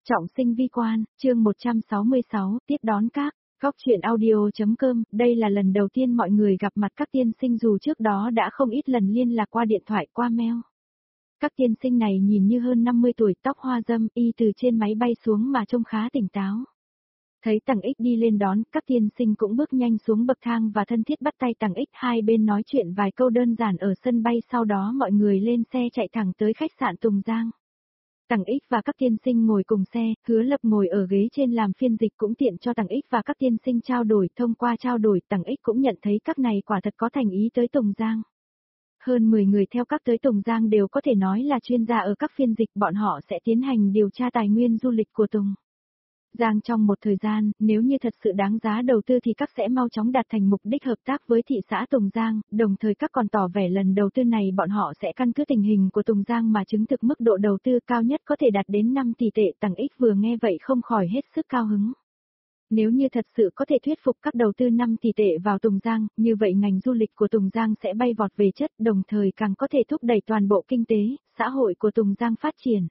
Trọng sinh vi quan, chương 166, tiếp đón các. Góc chuyện audio.com, đây là lần đầu tiên mọi người gặp mặt các tiên sinh dù trước đó đã không ít lần liên lạc qua điện thoại qua mail. Các tiên sinh này nhìn như hơn 50 tuổi, tóc hoa râm, y từ trên máy bay xuống mà trông khá tỉnh táo. Thấy Tằng Ích đi lên đón, các tiên sinh cũng bước nhanh xuống bậc thang và thân thiết bắt tay Tằng Ích, hai bên nói chuyện vài câu đơn giản ở sân bay, sau đó mọi người lên xe chạy thẳng tới khách sạn Tùng Giang. Tằng Ích và các tiên sinh ngồi cùng xe, Hứa Lập ngồi ở ghế trên làm phiên dịch cũng tiện cho Tằng Ích và các tiên sinh trao đổi. Thông qua trao đổi, Tằng Ích cũng nhận thấy các này quả thật có thành ý tới Tùng Giang. Hơn 10 người theo các tới Tùng Giang đều có thể nói là chuyên gia ở các phiên dịch, bọn họ sẽ tiến hành điều tra tài nguyên du lịch của Tùng Giang trong một thời gian, nếu như thật sự đáng giá đầu tư thì các sẽ mau chóng đạt thành mục đích hợp tác với thị xã Tùng Giang, đồng thời các còn tỏ vẻ lần đầu tư này bọn họ sẽ căn cứ tình hình của Tùng Giang mà chứng thực mức độ đầu tư cao nhất có thể đạt đến 5 tỷ tệ. Tằng Ích vừa nghe vậy không khỏi hết sức cao hứng. Nếu như thật sự có thể thuyết phục các đầu tư 5 tỷ tệ vào Tùng Giang, như vậy ngành du lịch của Tùng Giang sẽ bay vọt về chất, đồng thời càng có thể thúc đẩy toàn bộ kinh tế, xã hội của Tùng Giang phát triển.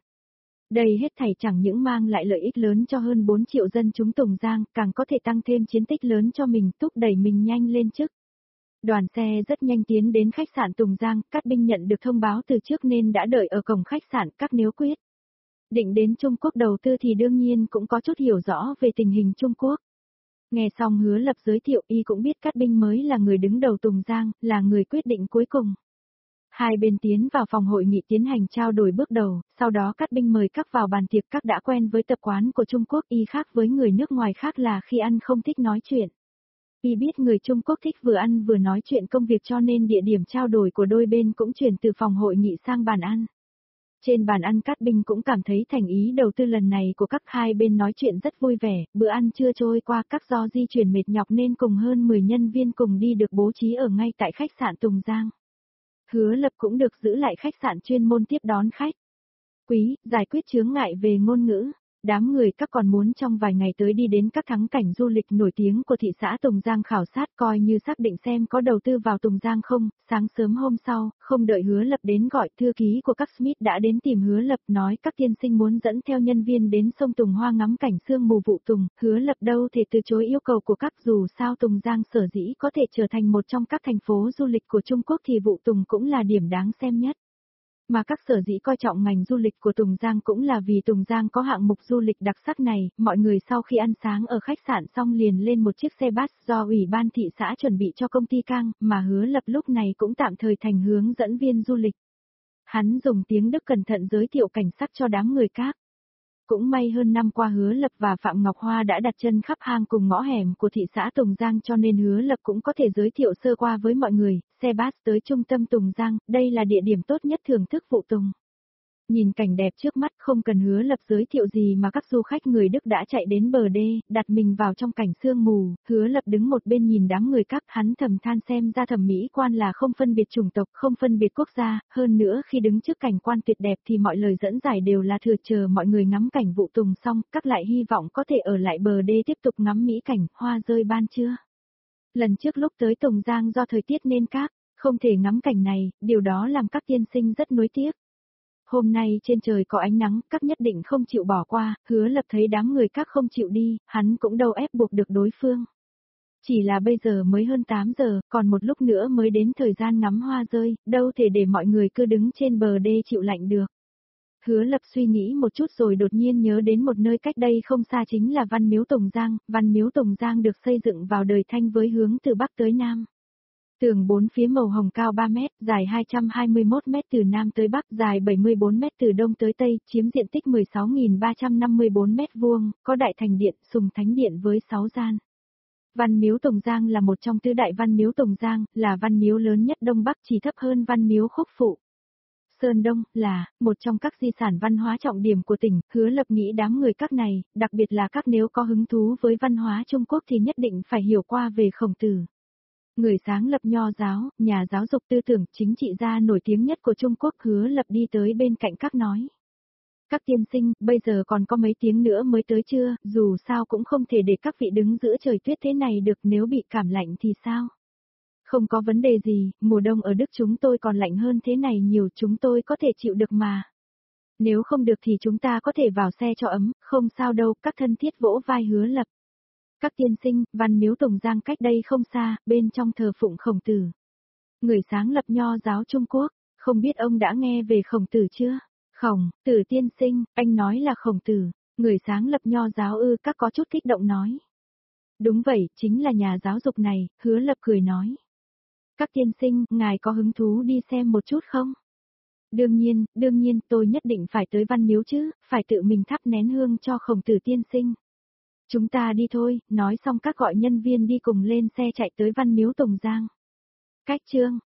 Đây hết thảy chẳng những mang lại lợi ích lớn cho hơn 4 triệu dân chúng Tùng Giang, càng có thể tăng thêm chiến tích lớn cho mình, thúc đẩy mình nhanh lên chức. Đoàn xe rất nhanh tiến đến khách sạn Tùng Giang, Cát Binh nhận được thông báo từ trước nên đã đợi ở cổng khách sạn. Các nếu quyết định đến Trung Quốc đầu tư thì đương nhiên cũng có chút hiểu rõ về tình hình Trung Quốc. Nghe xong Hứa Lập giới thiệu, y cũng biết Cát Binh mới là người đứng đầu Tùng Giang, là người quyết định cuối cùng. Hai bên tiến vào phòng hội nghị tiến hành trao đổi bước đầu, sau đó Cát Binh mời các vào bàn tiệc. Các đã quen với tập quán của Trung Quốc, y khác với người nước ngoài khác là khi ăn không thích nói chuyện. Y biết người Trung Quốc thích vừa ăn vừa nói chuyện công việc, cho nên địa điểm trao đổi của đôi bên cũng chuyển từ phòng hội nghị sang bàn ăn. Trên bàn ăn Cát Binh cũng cảm thấy thành ý đầu tư lần này của các hai bên nói chuyện rất vui vẻ, bữa ăn chưa trôi qua các do di chuyển mệt nhọc nên cùng hơn 10 nhân viên cùng đi được bố trí ở ngay tại khách sạn Tùng Giang. Hứa Lập cũng được giữ lại khách sạn chuyên môn tiếp đón khách quý, giải quyết chướng ngại về ngôn ngữ. Đám người các còn muốn trong vài ngày tới đi đến các thắng cảnh du lịch nổi tiếng của thị xã Tùng Giang khảo sát, coi như xác định xem có đầu tư vào Tùng Giang không. Sáng sớm hôm sau, không đợi Hứa Lập đến gọi, thư ký của các Smith đã đến tìm Hứa Lập, nói các tiên sinh muốn dẫn theo nhân viên đến sông Tùng Hoa ngắm cảnh sương mù vụ Tùng. Hứa Lập đâu thể từ chối yêu cầu của các, dù sao Tùng Giang sở dĩ có thể trở thành một trong các thành phố du lịch của Trung Quốc thì vụ Tùng cũng là điểm đáng xem nhất. Mà các sở dĩ coi trọng ngành du lịch của Tùng Giang cũng là vì Tùng Giang có hạng mục du lịch đặc sắc này. Mọi người sau khi ăn sáng ở khách sạn xong liền lên một chiếc xe bus do ủy ban thị xã chuẩn bị cho công ty Cang, mà Hứa Lập lúc này cũng tạm thời thành hướng dẫn viên du lịch. Hắn dùng tiếng Đức cẩn thận giới thiệu cảnh sắc cho đám người các. Cũng may hơn năm qua Hứa Lập và Phạm Ngọc Hoa đã đặt chân khắp hang cùng ngõ hẻm của thị xã Tùng Giang, cho nên Hứa Lập cũng có thể giới thiệu sơ qua với mọi người. Xe bus tới trung tâm Tùng Giang, đây là địa điểm tốt nhất thưởng thức vụ Tùng. Nhìn cảnh đẹp trước mắt, không cần Hứa Lập giới thiệu gì mà các du khách người Đức đã chạy đến bờ đê, đặt mình vào trong cảnh sương mù. Hứa Lập đứng một bên nhìn đám người các, hắn thầm than xem ra thẩm mỹ quan là không phân biệt chủng tộc, không phân biệt quốc gia. Hơn nữa khi đứng trước cảnh quan tuyệt đẹp thì mọi lời dẫn giải đều là thừa, chờ mọi người ngắm cảnh vụ Tùng xong, các lại hy vọng có thể ở lại bờ đê tiếp tục ngắm mỹ cảnh hoa rơi ban trưa. Lần trước lúc tới Tùng Giang do thời tiết nên các không thể ngắm cảnh này, điều đó làm các tiên sinh rất nuối tiếc. Hôm nay trên trời có ánh nắng, các nhất định không chịu bỏ qua. Hứa Lập thấy đám người các không chịu đi, hắn cũng đâu ép buộc được đối phương. Chỉ là bây giờ mới hơn 8 giờ, còn một lúc nữa mới đến thời gian ngắm hoa rơi, đâu thể để mọi người cứ đứng trên bờ đê chịu lạnh được. Hứa Lập suy nghĩ một chút rồi đột nhiên nhớ đến một nơi cách đây không xa, chính là Văn Miếu Tùng Giang. Văn Miếu Tùng Giang được xây dựng vào đời Thanh với hướng từ Bắc tới Nam. Tường bốn phía màu hồng cao 3 mét, dài 221 mét từ Nam tới Bắc, dài 74 mét từ Đông tới Tây, chiếm diện tích 16.354 mét vuông, có đại thành điện, sùng thánh điện với 6 gian. Văn Miếu Tùng Giang là một trong tứ đại Văn Miếu Tùng Giang, là văn miếu lớn nhất Đông Bắc, chỉ thấp hơn Văn Miếu Khúc Phụ. Sơn Đông, là một trong các di sản văn hóa trọng điểm của tỉnh. Hứa Lập nghĩ đám người các này, đặc biệt là các nếu có hứng thú với văn hóa Trung Quốc thì nhất định phải hiểu qua về Khổng Tử. Người sáng lập Nho giáo, nhà giáo dục tư tưởng chính trị gia nổi tiếng nhất của Trung Quốc. Hứa Lập đi tới bên cạnh các nói. Các tiên sinh, bây giờ còn có mấy tiếng nữa mới tới chưa, dù sao cũng không thể để các vị đứng giữa trời tuyết thế này được, nếu bị cảm lạnh thì sao? Không có vấn đề gì, mùa đông ở Đức chúng tôi còn lạnh hơn thế này nhiều, chúng tôi có thể chịu được mà. Nếu không được thì chúng ta có thể vào xe cho ấm, không sao đâu, các thân thiết vỗ vai Hứa Lập. Các tiên sinh, Văn Miếu Tùng Giang cách đây không xa, bên trong thờ phụng Khổng Tử. Người sáng lập Nho giáo Trung Quốc, không biết ông đã nghe về Khổng Tử chưa? Khổng Tử tiên sinh, anh nói là Khổng Tử, người sáng lập Nho giáo ư? Các có chút kích động nói. Đúng vậy, chính là nhà giáo dục này, Hứa Lập cười nói. Các tiên sinh, ngài có hứng thú đi xem một chút không? Đương nhiên, tôi nhất định phải tới Văn Miếu chứ, phải tự mình thắp nén hương cho Khổng Tử tiên sinh. Chúng ta đi thôi, nói xong các gọi nhân viên đi cùng lên xe chạy tới Văn Miếu Tùng Giang. Cách chương